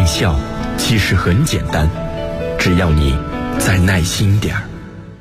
见效其实很简单，只要你再耐心点儿。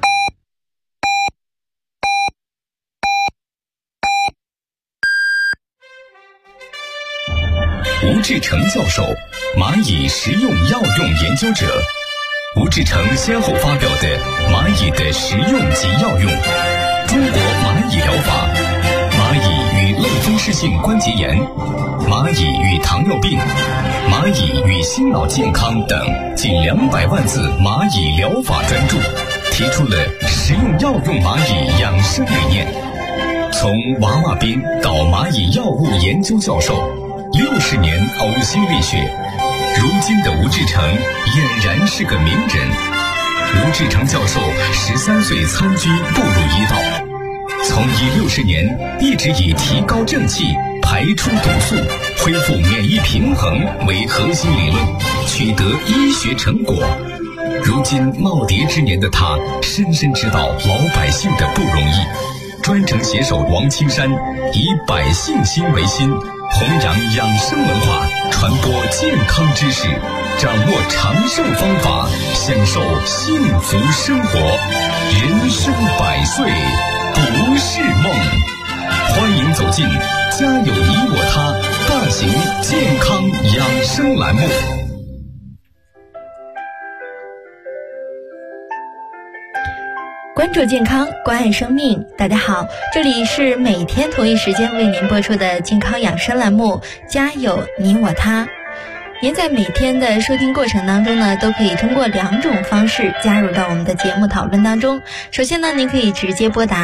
吴志成教授，蚂蚁食用药用研究者。吴志成先后发表的《蚂蚁的食用及药用》、《中国蚂蚁疗法》、《蚂蚁与类风湿性关节炎》、《蚂蚁与糖尿病》、《蚂蚁与心脑健康》等近200万字蚂蚁疗法专著，提出了食用药用蚂蚁养生理念。从娃娃兵到蚂蚁药物研究教授，60年呕心沥血，如今的吴志成俨然是个名人。吴志成教授13岁参军步入医道，从医60年一直以提高正气、排出毒素、恢复免疫平衡为核心理论，取得医学成果。如今耄耋之年的他，深深知道老百姓的不容易，专程携手王青山，以百姓心为心，弘扬养生文化，传播健康知识，掌握长寿方法，享受幸福生活。人生100岁不是梦。欢迎走进家有你我他大型健康养生栏目。 关注健康，关爱生命。大家好，这里是每天同一时间为您播出的健康养生栏目家有你我他。您在每天的收听过程当中呢，都可以通过2种方式加入到我们的节目讨论当中。首先呢，您可以直接拨打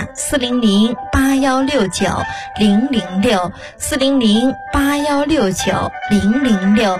400-8169-006 400-8169-006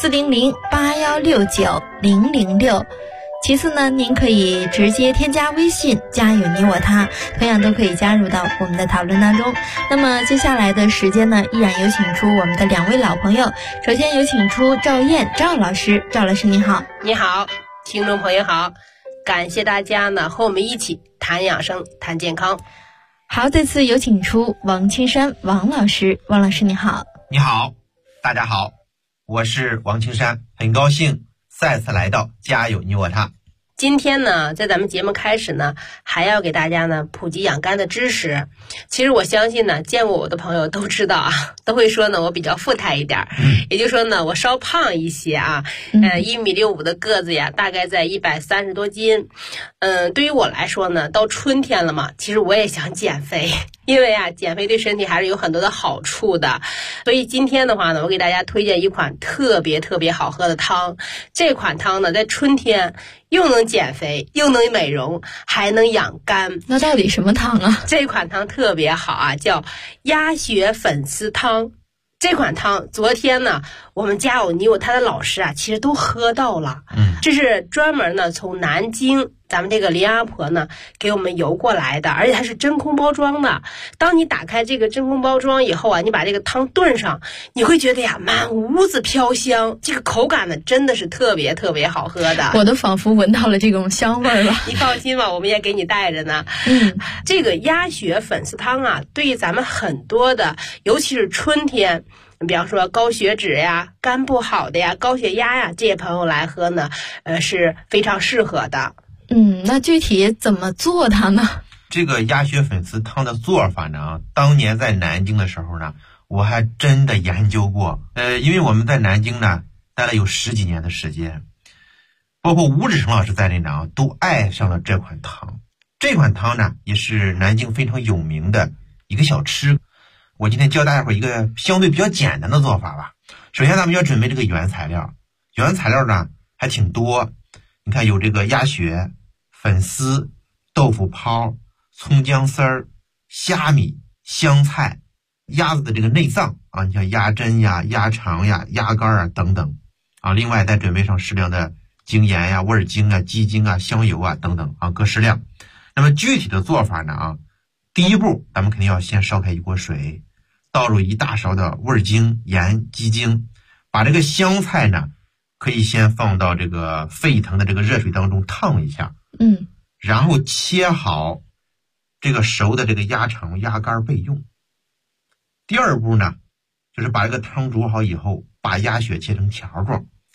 400-8169-006。其次呢，您可以直接添加微信家有你我他，同样都可以加入到我们的讨论当中。那么接下来的时间呢，依然有请出我们的2位老朋友。首先有请出赵燕赵老师。赵老师你好。 你好，听众朋友好，感谢大家呢和我们一起谈养生谈健康。 好，再次有请出王青山王老师。王老师你好。 你好，大家好，我是王青山，很高兴再次来到家有你我他。 今天呢，在咱们节目开始呢，还要给大家呢普及养肝的知识。其实我相信呢，见过我的朋友都知道啊，都会说呢我比较富态一点，也就是说呢我稍胖一些啊，1.65米的个子呀，大概在130多斤。对于我来说呢，到春天了嘛，其实我也想减肥。因为啊，减肥对身体还是有很多的好处的，所以今天的话呢，我给大家推荐一款特别好喝的汤。这款汤呢，在春天又能减肥，又能美容，还能养肝。 那到底什么汤啊？ 这款汤特别好啊，叫鸭血粉丝汤。这款汤昨天呢，我们家有你我他的老师啊，其实都喝到了。这是专门呢从南京咱们这个林阿婆呢给我们邮过来的，而且它是真空包装的。当你打开这个真空包装以后啊，你把这个汤炖上，你会觉得呀满屋子飘香，这个口感呢真的是特别好喝的。 我都仿佛闻到了这种香味了。 你放心吧，我们也给你带着呢。这个鸭血粉丝汤啊，对于咱们很多的，尤其是春天，比方说高血脂呀、肝不好的呀、高血压呀，这些朋友来喝呢，是非常适合的。 那具体怎么做它呢？ 这个鸭血粉丝汤的做法呢，当年在南京的时候呢，我还真的研究过。因为我们在南京呢待了有10几年的时间，包括吴志成老师在内呢，都爱上了这款汤。这款汤呢，也是南京非常有名的一个小吃。我今天教大家伙一个相对比较简单的做法吧。首先咱们要准备这个原材料，原材料呢还挺多。你看有这个鸭血、粉丝、豆腐泡、葱姜丝儿、虾米、香菜、鸭子的这个内脏啊，你像鸭胗呀、鸭肠呀、鸭肝啊等等啊。另外再准备上适量的精盐呀、味精啊、鸡精啊、香油啊等等啊，各适量。那么具体的做法呢第一步咱们肯定要先烧开一锅水，倒入1大勺的味精、盐、鸡精，把这个香菜呢可以先放到这个沸腾的这个热水当中烫一下，然后切好这个熟的这个鸭肠、鸭肝备用。第二步呢，就是把这个汤煮好以后，把鸭血切成条状，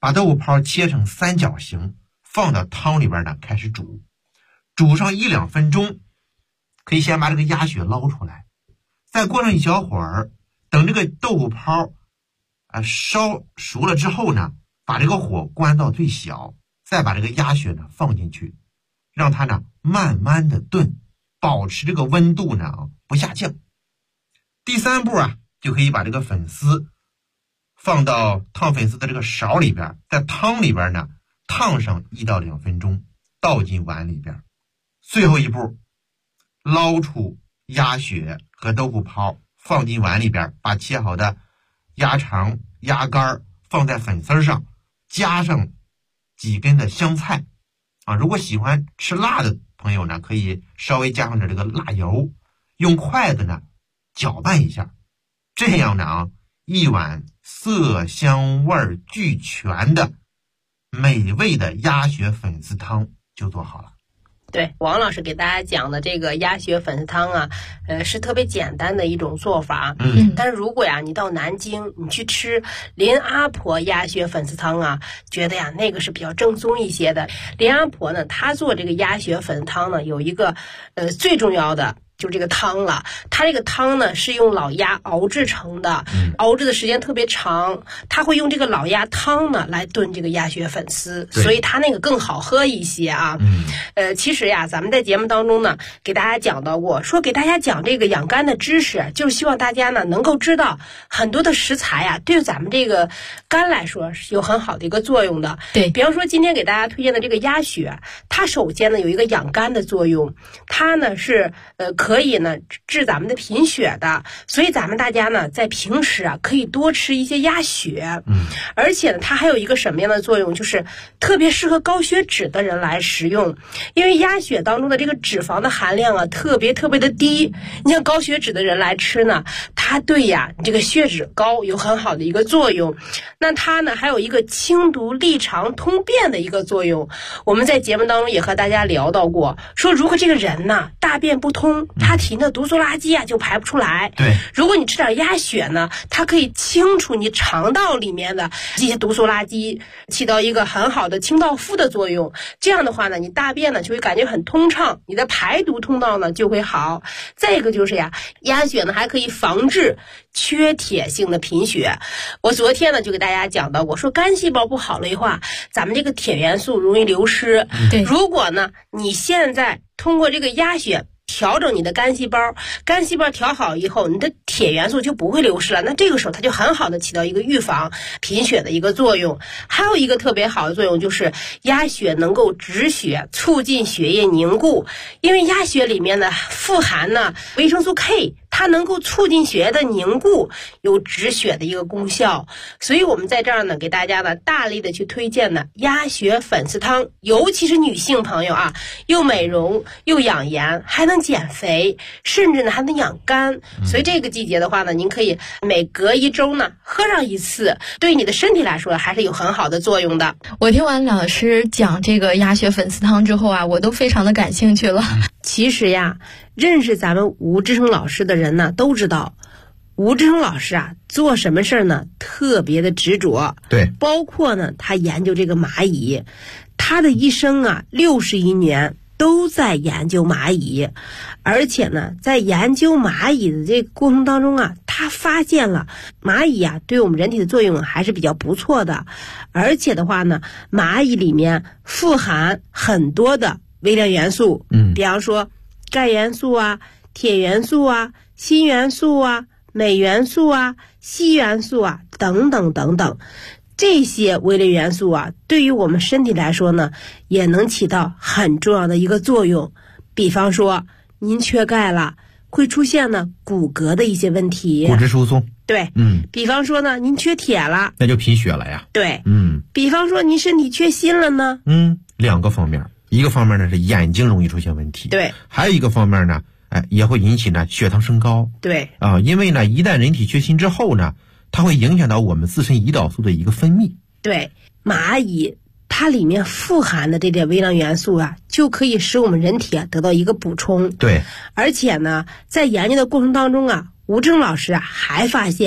把豆腐泡切成三角形，放到汤里边呢开始煮，煮上1-2分钟，可以先把这个鸭血捞出来，再过上一小会儿，等这个豆腐泡烧熟了之后呢，把这个火关到最小，再把这个鸭血呢放进去，让它呢慢慢的炖，保持这个温度呢不下降。第3步就可以把这个粉丝放到烫粉丝的这个勺里边，在汤里边呢烫上1到2分钟，倒进碗里边。最后一步，捞出鸭血和豆腐泡，放进碗里边，把切好的鸭肠、鸭肝放在粉丝上，加上几根的香菜如果喜欢吃辣的朋友呢，可以稍微加上点这个辣油，用筷子呢搅拌一下，这样呢一碗色香味俱全的美味的鸭血粉丝汤就做好了。 对，王老师给大家讲的这个鸭血粉丝汤是特别简单的一种做法。但是如果你到南京，你去吃林阿婆鸭血粉丝汤觉得那个是比较正宗一些的。林阿婆呢，她做这个鸭血粉丝汤呢，有一个最重要的就是这个汤了。它这个汤呢是用老鸭熬制成的，熬制的时间特别长，它会用这个老鸭汤呢来炖这个鸭血粉丝，所以它那个更好喝一些其实咱们在节目当中呢给大家讲到过，说给大家讲这个养肝的知识，就是希望大家呢能够知道很多的食材对咱们这个肝来说是有很好的一个作用的。 对， 比方说今天给大家推荐的这个鸭血，它首先呢有一个养肝的作用，它呢是可以呢治咱们的贫血的，所以咱们大家呢在平时可以多吃一些鸭血。而且呢它还有一个什么样的作用，就是特别适合高血脂的人来食用，因为鸭血当中的这个脂肪的含量特别的低，你像高血脂的人来吃呢，它对你这个血脂高有很好的一个作用。那它呢还有一个清毒利肠通便的一个作用。我们在节目当中也和大家聊到过，说如果这个人呢大便不通，他体内的毒素垃圾就排不出来。 对， 如果你吃点鸭血呢，它可以清除你肠道里面的这些毒素垃圾，起到一个很好的清道夫的作用。这样的话呢，你大便呢就会感觉很通畅，你的排毒通道呢就会好。再一个就是鸭血呢还可以防治缺铁性的贫血。我昨天呢就给大家讲到过，说肝细胞不好了的话，咱们这个铁元素容易流失。 对， 如果呢你现在通过这个鸭血调整你的肝细胞，肝细胞调好以后，你的铁元素就不会流失了。那这个时候它就很好的起到一个预防贫血的一个作用。还有一个特别好的作用就是鸭血能够止血，促进血液凝固。因为鸭血里面呢富含呢维生素 K， 它能够促进血液的凝固，有止血的一个功效。所以我们在这儿呢给大家呢大力的去推荐呢鸭血粉丝汤，尤其是女性朋友又美容又养颜，还能减肥，甚至呢还能养肝。所以这个季节的话呢，您可以每隔1周呢喝上1次，对你的身体来说还是有很好的作用的。 我听完老师讲这个鸭血粉丝汤之后我都非常的感兴趣了。 其实认识咱们吴志成老师的人呢都知道，吴志成老师做什么事儿呢特别的执着。 对， 包括呢他研究这个蚂蚁，他的一生61年都在研究蚂蚁。而且呢在研究蚂蚁的这个过程当中他发现了蚂蚁对我们人体的作用还是比较不错的。而且的话呢，蚂蚁里面富含很多的微量元素，比方说钙元素铁元素锌元素镁元素硒元素等等等等。这些微量元素对于我们身体来说呢也能起到很重要的一个作用。比方说您缺钙了，会出现呢骨骼的一些问题， 骨质疏松。 对，比方说呢您缺铁了， 那就贫血了呀。 对，比方说您身体缺锌了呢 ，2个方面，一个方面呢是眼睛容易出现问题， 对， 还有一个方面呢也会引起呢血糖升高。 对因为呢一旦人体缺锌之后呢，它会影响到我们自身胰岛素的一个分泌。 对，蚂蚁它里面富含的这点微量元素就可以使我们人体得到一个补充。 对， 而且呢在研究的过程当中吴正老师还发现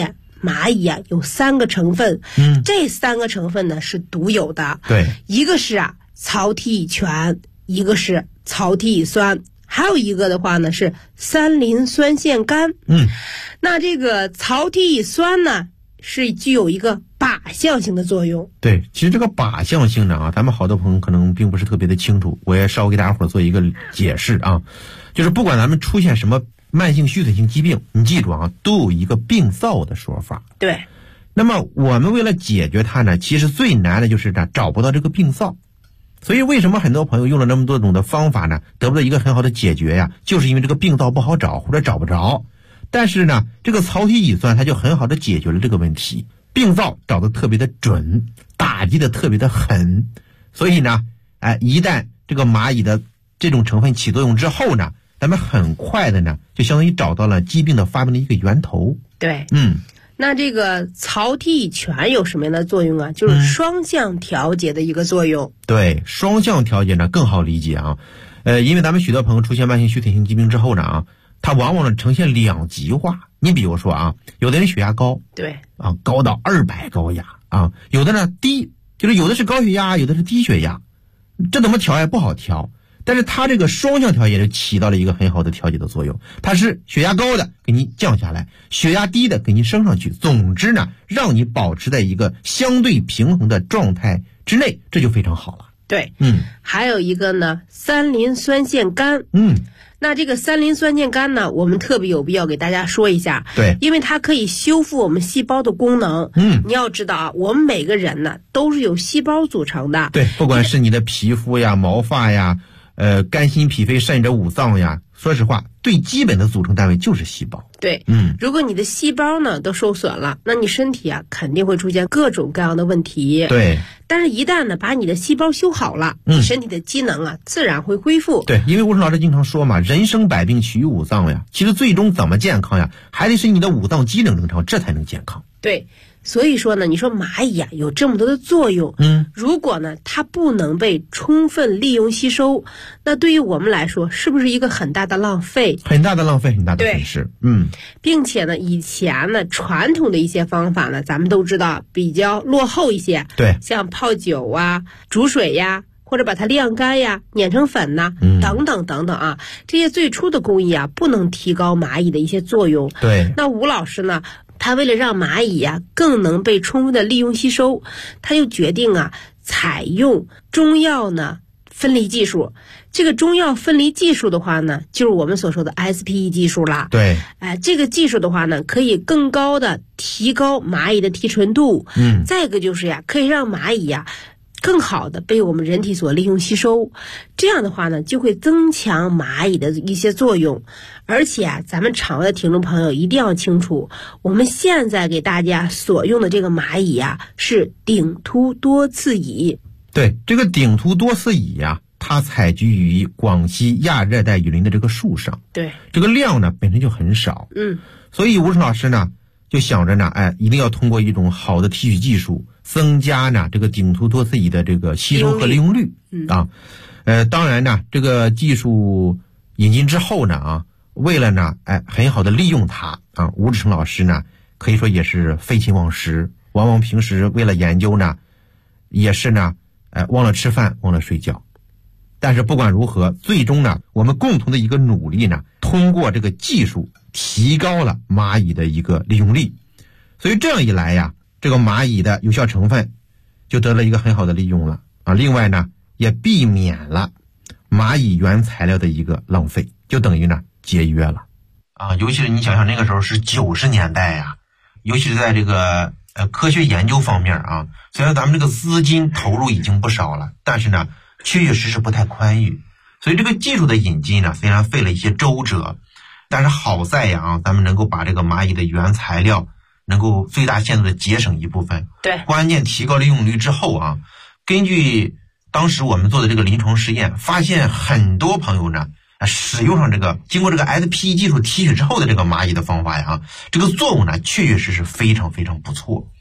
蚂蚁啊有3个成分，这3个成分呢是独有的， 对， 一个是草体乙醛，一个是草体乙酸，还有一个的话呢是三磷酸腺苷。那这个草体乙酸呢是具有一个靶向性的作用。 对，其实这个靶向性呢咱们好多朋友可能并不是特别的清楚，我也稍微给大家伙做一个解释啊，就是不管咱们出现什么慢性虚损性疾病，你记住都有一个病灶的说法。 对， 那么我们为了解决它呢，其实最难的就是找不到这个病灶。所以为什么很多朋友用了那么多种的方法呢，得不到一个很好的解决呀？就是因为这个病灶不好找或者找不着。但是呢，这个草体乙酸它就很好的解决了这个问题，病灶找得特别的准，打击的特别的狠。所以呢，一旦这个蚂蚁的这种成分起作用之后呢，咱们很快的呢，就相当于找到了疾病的发病的一个源头。 对，那这个草体乙醛有什么样的作用啊？就是双向调节的一个作用。 对，双向调节呢更好理解啊。因为咱们许多朋友出现慢性虚损性疾病之后呢它往往呈现2极化。你比如说有的人血压高， 对高到200高压有的呢低，就是有的是高血压，有的是低血压，这怎么调也不好调。但是它这个双向调节就起到了一个很好的调节的作用，它是血压高的给你降下来，血压低的给你升上去，总之呢让你保持在一个相对平衡的状态之内，这就非常好了。 对，还有一个呢三磷酸腺苷。那这个三磷酸腺苷呢，我们特别有必要给大家说一下。 对， 因为它可以修复我们细胞的功能。你要知道我们每个人呢都是由细胞组成的。 对，不管是你的皮肤呀、毛发呀、肝心脾肺肾者五脏呀，说实话，最基本的组成单位就是细胞。 对，如果你的细胞呢都受损了，那你身体肯定会出现各种各样的问题。 对， 但是一旦呢把你的细胞修好了，你身体的机能自然会恢复。 对，因为吴老师经常说嘛，人生百病起于五脏呀，其实最终怎么健康呀，还得是你的五脏机能正常，这才能健康。 对，所以说呢，你说蚂蚁有这么多的作用，如果呢它不能被充分利用吸收，那对于我们来说是不是一个很大的浪费？ 很大的浪费，很大的损失。 并且呢，以前呢传统的一些方法呢，咱们都知道比较落后一些。 对， 像泡酒煮水呀，或者把它晾干呀、碾成粉等等等等这些最初的工艺不能提高蚂蚁的一些作用。 对， 那吴老师呢，他为了让蚂蚁更能被充分的利用吸收，他就决定采用中药呢分离技术。这个中药分离技术的话呢，就是我们所说的 SPE 技术啦。 对， 这个技术的话呢，可以更高的提高蚂蚁的提纯度。再一个就是可以让蚂蚁更好的被我们人体所利用吸收，这样的话呢，就会增强蚂蚁的一些作用。而且咱们场外的听众朋友一定要清楚，我们现在给大家所用的这个蚂蚁是顶突多刺蚁。 对，这个顶突多刺蚁它采集于广西亚热带雨林的这个树上。 对， 这个量呢本身就很少。所以吴成老师呢就想着呢，一定要通过一种好的提取技术，增加呢这个顶突多刺蚁的这个吸收和利用率。当然呢，这个技术引进之后呢为了呢很好的利用它吴志成老师呢可以说也是废寝忘食，往往平时为了研究呢也是呢忘了吃饭，忘了睡觉。但是不管如何，最终呢我们共同的一个努力呢，通过这个技术提高了蚂蚁的一个利用率。所以这样一来这个蚂蚁的有效成分就得了一个很好的利用了另外呢也避免了蚂蚁原材料的一个浪费，就等于呢节约了尤其是你想想那个时候是90年代尤其是在这个科学研究方面虽然咱们这个资金投入已经不少了，但是呢确确实实不太宽裕。所以这个技术的引进呢，虽然费了一些周折，但是好在咱们能够把这个蚂蚁的原材料能够最大限度的节省一部分。 对， 关键提高利用率之后根据当时我们做的这个临床试验，发现很多朋友呢使用上经过这个 SPE 技术提取之后的这个蚂蚁的方法这个作用呢确确实实非常非常不错。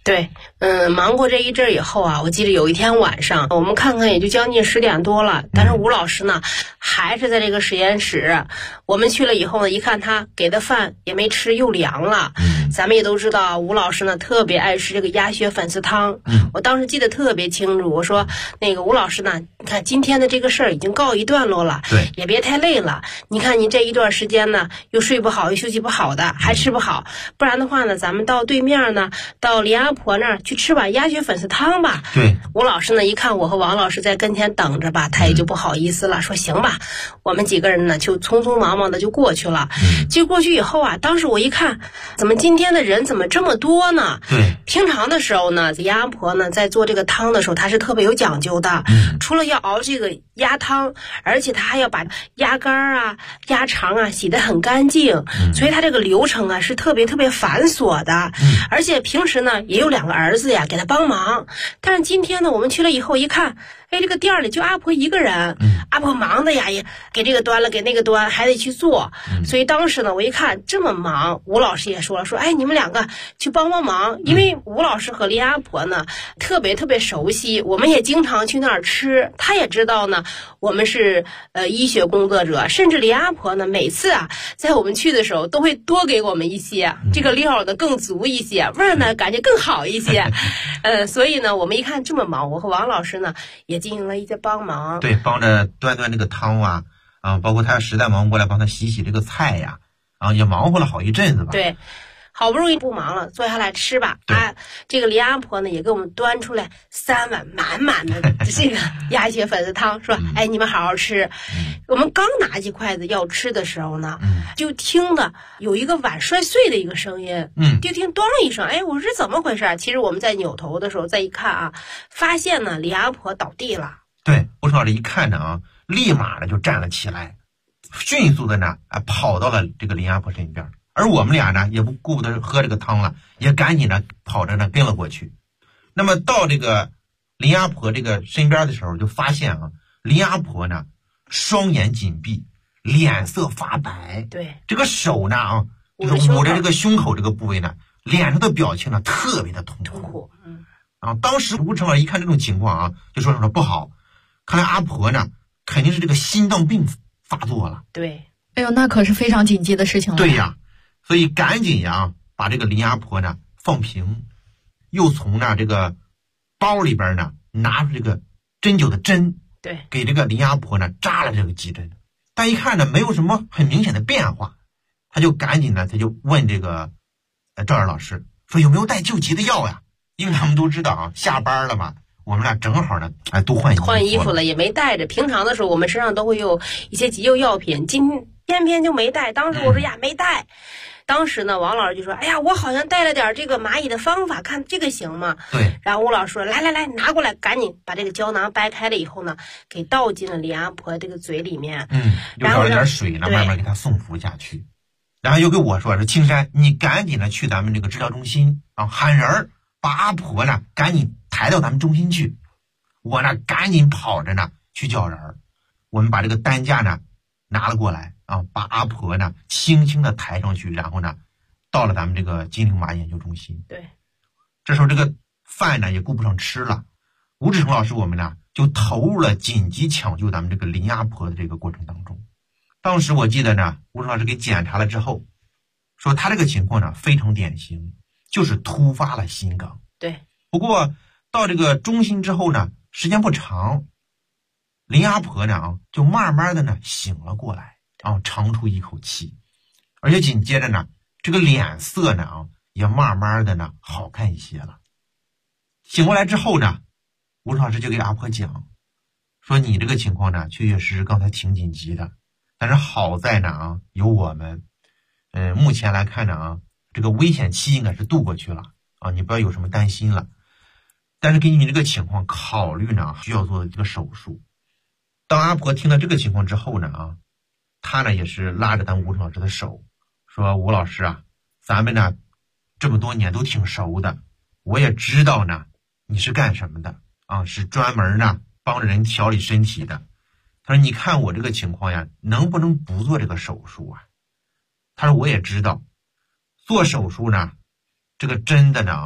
对，忙过这一阵以后啊，我记得有一天晚上，我们看看也就将近10点多了，但是吴老师呢还是在这个实验室。我们去了以后呢，一看他给的饭也没吃，又凉了。咱们也都知道，吴老师呢特别爱吃这个鸭血粉丝汤。我当时记得特别清楚，我说那个吴老师呢，你看今天的这个事儿已经告一段落了， 对， 也别太累了。你看你这一段时间呢，又睡不好，又休息不好的，还吃不好，不然的话呢，咱们到对面呢，到林阿婆那儿去吃碗鸭血粉丝汤吧。 对， 吴老师呢一看我和王老师在跟前等着吧，他也就不好意思了，说行吧，我们几个人呢就匆匆忙忙的就过去了。就过去以后啊，当时我一看，怎么今天的人怎么这么多呢？ 对， 平常的时候呢，鸭阿婆呢在做这个汤的时候，她是特别有讲究的。除了要熬这个鸭汤，而且她还要把鸭肝啊、鸭肠啊洗得很干净，所以她这个流程啊是特别特别繁琐的。而且平时呢也有2个儿子呀给她帮忙，但是今天呢我们去了以后一看，哎，这个店里就阿婆一个人，阿婆忙的呀，也给这个端了，给那个端，还得去做。所以当时呢，我一看这么忙，吴老师也说了，说，哎，你们2个去帮忙，因为吴老师和林阿婆呢特别特别熟悉，我们也经常去那儿吃，他也知道呢，我们是医学工作者，甚至林阿婆呢每次啊在我们去的时候都会多给我们一些，这个料呢更足一些，味儿呢感觉更好一些。所以呢，我们一看这么忙，我和王老师呢也进行了一些帮忙， 对，帮着端这个汤啊，包括他实在忙不过来帮他洗这个菜呀，也忙活了好一阵子吧。 对，好不容易不忙了，坐下来吃吧。这个林阿婆呢也给我们端出来3碗满满的这个鸭血粉丝汤，说，哎，你们好好吃。我们刚拿起筷子要吃的时候呢，就听的有一个碗摔碎的一个声音，就听咚一声，哎，我说这怎么回事？其实我们在扭头的时候再一看啊，发现呢林阿婆倒地了。 对，吴老师一看呢立马呢就站了起来，迅速的呢跑到了这个林阿婆身边，而我们俩呢也不顾不得喝这个汤了，也赶紧呢跑着呢跟了过去。那么到这个林阿婆这个身边的时候，就发现林阿婆呢双眼紧闭，脸色发白， 对， 这个手呢就是捂着这个胸口这个部位呢，脸上的表情呢特别的痛苦。当时吴成老一看这种情况就说不好，看来阿婆呢肯定是这个心脏病发作了。 对， 哎呦，那可是非常紧急的事情了。 对呀，所以赶紧把这个林阿婆呢放平，又从这个包里边呢拿出这个针灸的针， 对， 给这个林阿婆呢扎了这个几针。但一看呢没有什么很明显的变化，他就赶紧呢他就问这个赵二老师说有没有带救急的药呀？因为他们都知道下班了嘛，我们俩正好呢都换衣服了，也没带着。平常的时候我们身上都会有一些急救药品，今天偏偏就没带。当时我说呀没带。当时呢王老师就说，哎呀，我好像带了点这个蚂蚁的方法，看这个行吗？ 对。 然后吴老师说，来拿过来，赶紧把这个胶囊掰开了以后呢，给倒进了林阿婆这个嘴里面， 又找了点水呢，慢慢给他送服下去。然后又跟我说，青山，你赶紧的去咱们这个治疗中心喊人把阿婆呢赶紧抬到咱们中心去。我呢赶紧跑着呢去叫人，我们把这个担架呢拿了过来把阿婆呢轻轻的抬上去，然后呢到了咱们这个金陵麻研究中心。 对， 这时候这个饭呢也顾不上吃了，吴志成老师我们呢就投入了紧急抢救咱们这个林阿婆的这个过程当中。当时我记得呢吴志成老师给检查了之后说，他这个情况呢非常典型，就是突发了心梗。 对， 不过到这个中心之后呢，时间不长，林阿婆呢就慢慢的呢醒了过来长出一口气，而且紧接着呢这个脸色呢也慢慢的呢好看一些了。醒过来之后呢，吴老师就给阿婆讲说，你这个情况呢确确实实刚才挺紧急的，但是好在呢有我们目前来看呢这个危险期应该是度过去了你不要有什么担心了。但是根据你这个情况考虑呢需要做这个手术。当阿婆听到这个情况之后呢她呢也是拉着咱吴老师的手说，吴老师咱们呢这么多年都挺熟的，我也知道呢你是干什么的是专门呢帮着人调理身体的。他说你看我这个情况呀，能不能不做这个手术他说我也知道做手术呢这个真的呢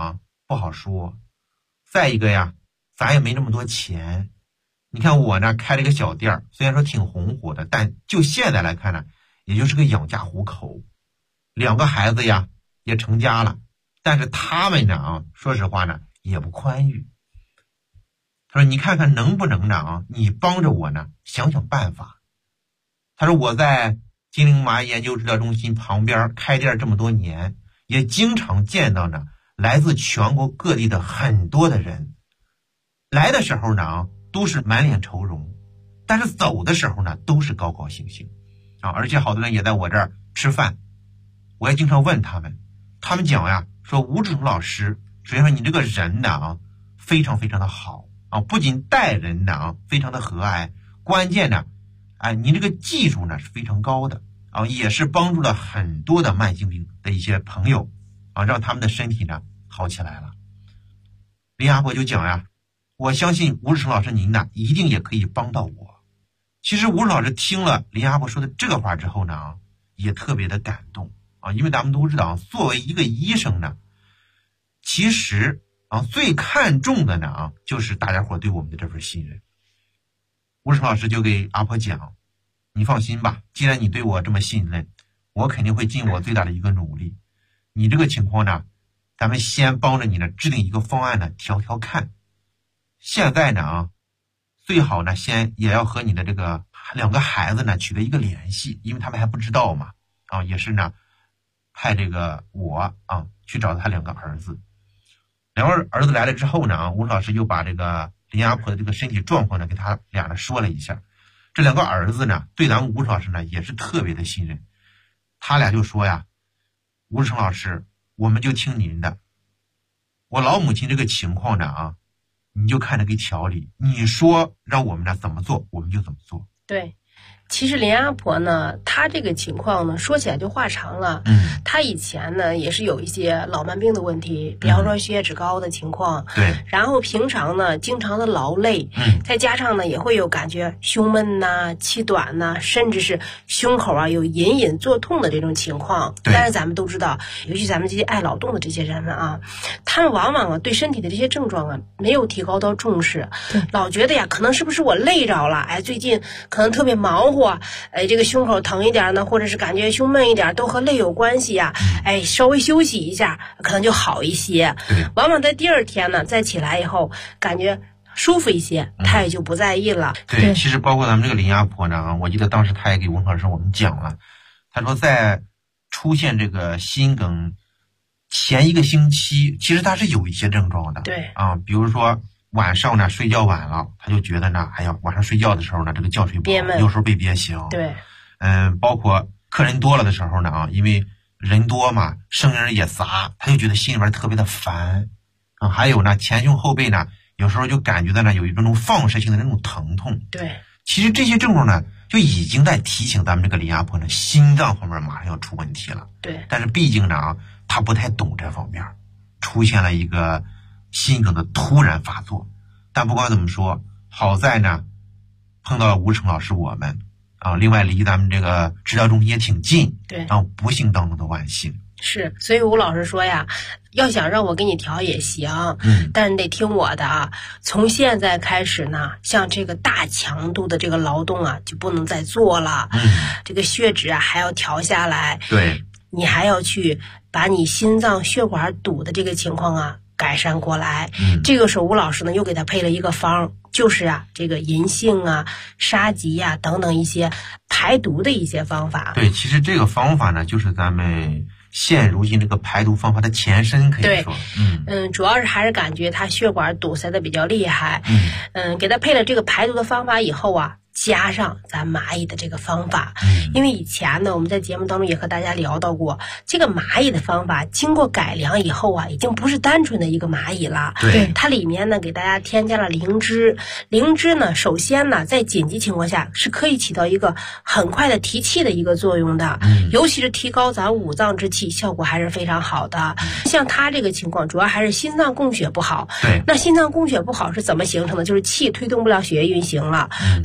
不好说。再一个呀，咱也没那么多钱。你看我呢开了一个小店，虽然说挺红火的，但就现在来看呢，也就是个养家糊口。2个孩子呀也成家了，但是他们呢说实话呢也不宽裕。他说你看看能不能呢你帮着我呢想想办法。他说我在金陵麻研究治疗中心旁边开店这么多年，也经常见到呢来自全国各地的很多的人，来的时候呢都是满脸愁容，但是走的时候呢都是高高兴兴啊！而且好多人也在我这儿吃饭，我也经常问他们，他们讲呀说吴志成老师，首先说你这个人呢非常非常的好啊，不仅待人呢非常的和蔼，关键呢你这个技术呢是非常高的啊，也是帮助了很多的慢性病的一些朋友啊，让他们的身体呢好起来了。林阿婆就讲呀，我相信吴志成老师您呢一定也可以帮到我。其实吴老师听了林阿婆说的这个话之后呢，也特别的感动啊，因为咱们都知道，作为一个医生呢，其实最看重的呢就是大家伙对我们的这份信任。吴志成老师就给阿婆讲，你放心吧，既然你对我这么信任，我肯定会尽我最大的一个努力。你这个情况呢，咱们先帮着你呢制定一个方案呢，调调看。现在呢最好呢先也要和你的这个2个孩子呢取得一个联系，因为他们还不知道嘛也是呢派这个我去找他2个儿子。2个儿子来了之后呢，吴老师又把这个林阿婆的这个身体状况呢给他俩呢说了一下。这2个儿子呢对咱们吴老师呢也是特别的信任，他俩就说呀，吴志成老师，我们就听您的，我老母亲这个情况呢你就看着给调理，你说让我们呢怎么做我们就怎么做。 对，其实林阿婆呢，她这个情况呢，说起来就话长了。她以前呢也是有一些老慢病的问题，比方说血脂高的情况。 对。 然后平常呢，经常的劳累，再加上呢也会有感觉胸闷呐、气短呐，甚至是胸口有隐隐作痛的这种情况。但是咱们都知道，尤其咱们这些爱劳动的这些人们他们往往对身体的这些症状没有提高到重视，老觉得呀，可能是不是我累着了？最近可能特别忙活。这个胸口疼一点呢，或者是感觉胸闷一点，都和累有关系呀。稍微休息一下，可能就好一些。往往在第2天呢，再起来以后，感觉舒服一些，他也就不在意了。 对，其实包括咱们这个林阿婆呢，我记得当时他也给文老师我们讲了，他说在出现这个心梗前1个星期，其实他是有一些症状的。 对比如说晚上呢睡觉晚了，他就觉得呢，晚上睡觉的时候呢，这个觉睡不好，有时候被憋醒。 对， 包括客人多了的时候呢因为人多嘛，声音也杂，他就觉得心里边特别的烦还有呢，前胸后背呢，有时候就感觉到呢有一种放射性的那种疼痛。 对， 其实这些症状呢，就已经在提醒咱们这个林阿婆呢，心脏方面马上要出问题了。 对， 但是毕竟呢她不太懂这方面，出现了一个心梗的突然发作。但不管怎么说，好在呢碰到了吴成老师我们另外离咱们这个治疗中心也挺近。 对， 不幸当中的万幸。 是，所以吴老师说呀，要想让我给你调也行，但是你得听我的从现在开始呢，像这个大强度的这个劳动就不能再做了。这个血脂还要调下来。 对， 你还要去把你心脏血管堵的这个情况改善过来。这个时候吴老师呢又给他配了一个方，就是这个银杏沙棘等等一些排毒的一些方法。 对，其实这个方法呢就是咱们现如今这个排毒方法的前身，可以说。 主要是还是感觉他血管堵塞的比较厉害。给他配了这个排毒的方法以后加上咱蚂蚁的这个方法。因为以前呢我们在节目当中也和大家聊到过，这个蚂蚁的方法经过改良以后已经不是单纯的一个蚂蚁了。 对， 它里面呢给大家添加了灵芝。灵芝呢首先呢在紧急情况下是可以起到一个很快的提气的一个作用的。尤其是提高咱五脏之气，效果还是非常好的。像他这个情况主要还是心脏供血不好。 对， 那心脏供血不好是怎么形成的？就是气推动不了血液运行了。所以这个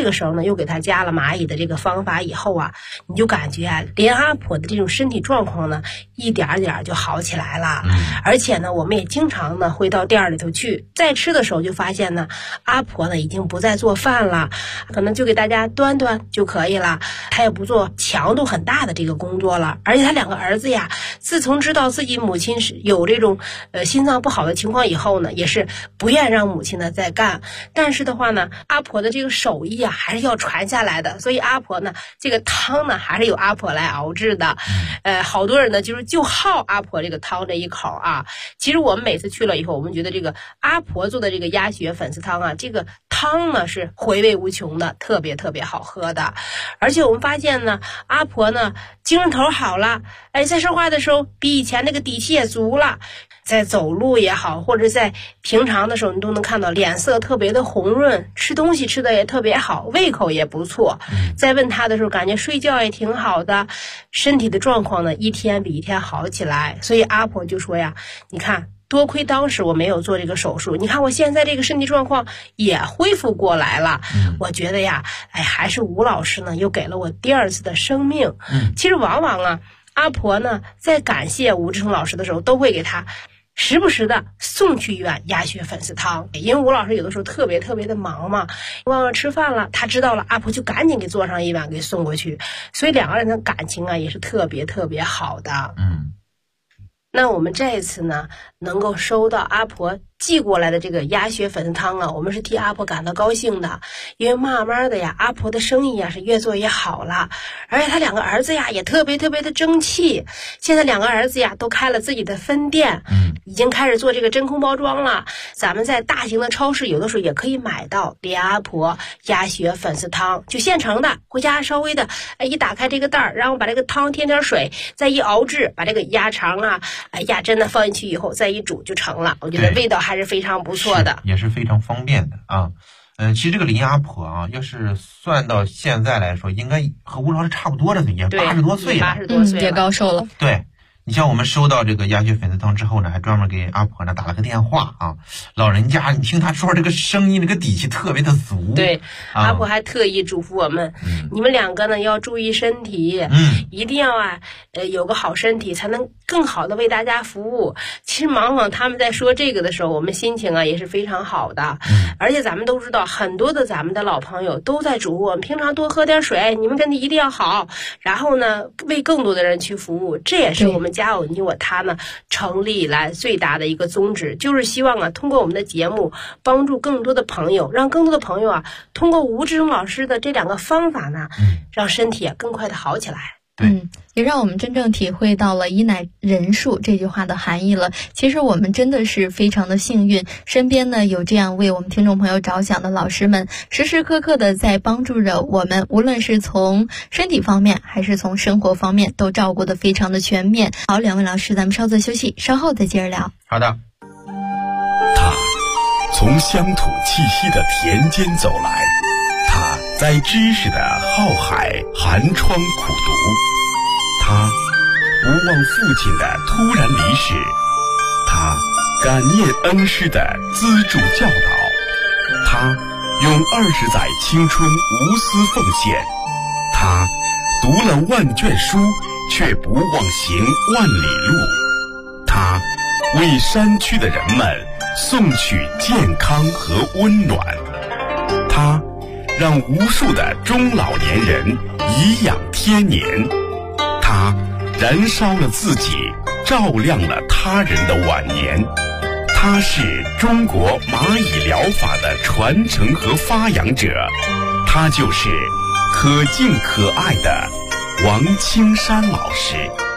个时候呢，又给他加了蚂蚁的这个方法以后啊，你就感觉啊，连阿婆的这种身体状况呢，一点点就好起来了。而且呢，我们也经常呢会到店里头去，在吃的时候就发现呢，阿婆呢已经不再做饭了，可能就给大家端端就可以了，她也不做强度很大的这个工作了。而且她两个儿子呀，自从知道自己母亲是有这种心脏不好的情况以后呢，也是不愿让母亲呢再干。但是的话呢，阿婆的这个手艺啊还是要传下来的，所以阿婆呢这个汤呢还是由阿婆来熬制的。好多人呢就好阿婆这个汤这一口啊。其实我们每次去了以后，我们觉得这个阿婆做的这个鸭血粉丝汤啊，这个汤呢是回味无穷的，特别特别好喝的。而且我们发现呢，阿婆呢精神头好了，在说话的时候比以前那个底气也足了，在走路也好，或者在平常的时候，你都能看到脸色特别的红润，吃东西吃的也特别好，胃口也不错。在问他的时候，感觉睡觉也挺好的，身体的状况呢一天比一天好起来。所以阿婆就说呀，你看多亏当时我没有做这个手术，你看我现在这个身体状况也恢复过来了。我觉得呀，还是吴老师呢又给了我第二次的生命。其实往往啊，阿婆呢在感谢吴志成老师的时候，都会给他时不时的送去一碗鸭血粉丝汤。因为吴老师有的时候特别特别的忙嘛，忘了吃饭了，他知道了，阿婆就赶紧给做上一碗给送过去，所以两个人的感情啊也是特别特别好的。那我们这一次呢，能够收到阿婆寄过来的这个鸭血粉丝汤啊，我们是替阿婆感到高兴的。因为慢慢的呀，阿婆的生意啊是越做越好了，而且他两个儿子呀也特别特别的争气。现在两个儿子呀都开了自己的分店，已经开始做这个真空包装了。咱们在大型的超市有的时候也可以买到连阿婆鸭血粉丝汤，就现成的，回家稍微的一打开这个袋儿，然后把这个汤添点水，再一熬制，把这个鸭肠啊鸭胗呢放进去以后再一煮就成了。我觉得味道还是非常不错的， 也是非常方便的啊。其实这个林阿婆啊，要是算到现在来说，应该和吴老师差不多了，也80多岁了 ，80多岁了， 也高寿了。 对。你像我们收到这个鸭血粉丝汤之后呢，还专门给阿婆呢打了个电话啊。老人家，你听他说这个声音，这个底气特别的足。 对，阿婆还特意嘱咐我们，你们两个呢要注意身体，一定要有个好身体，才能更好的为大家服务。其实往往他们在说这个的时候，我们心情啊也是非常好的。而且咱们都知道，很多的咱们的老朋友都在嘱咐我们，平常多喝点水，你们身体一定要好，然后呢为更多的人去服务。这也是我们家有你我他呢成立以来最大的一个宗旨，就是希望啊通过我们的节目帮助更多的朋友，让更多的朋友啊通过吴志成老师的这两个方法呢，让身体更快的好起来。 也让我们真正体会到了以乃人数这句话的含义了。其实我们真的是非常的幸运，身边呢有这样为我们听众朋友着想的老师们，时时刻刻的在帮助着我们，无论是从身体方面还是从生活方面都照顾得非常的全面。好，两位老师咱们稍作休息，稍后再接着聊。 好的。 他从乡土气息的田间走来，他在知识的浩海寒窗苦读，他不忘父亲的突然离世，他感念恩师的资助教导，他用20载青春无私奉献，他读了万卷书却不忘行万里路，他为山区的人们送去健康和温暖，他让无数的中老年人颐养天年，他燃烧了自己，照亮了他人的晚年。他是中国蚂蚁疗法的传承和发扬者，他就是可敬可爱的王青山老师。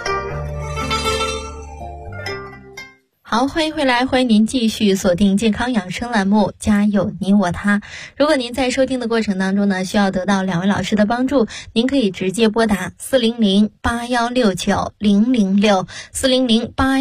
好，欢迎回来，欢迎您继续锁定健康养生栏目，家有你我他。如果您在收听的过程当中呢，需要得到两位老师的帮助，您可以直接拨打400-8169-006 400-81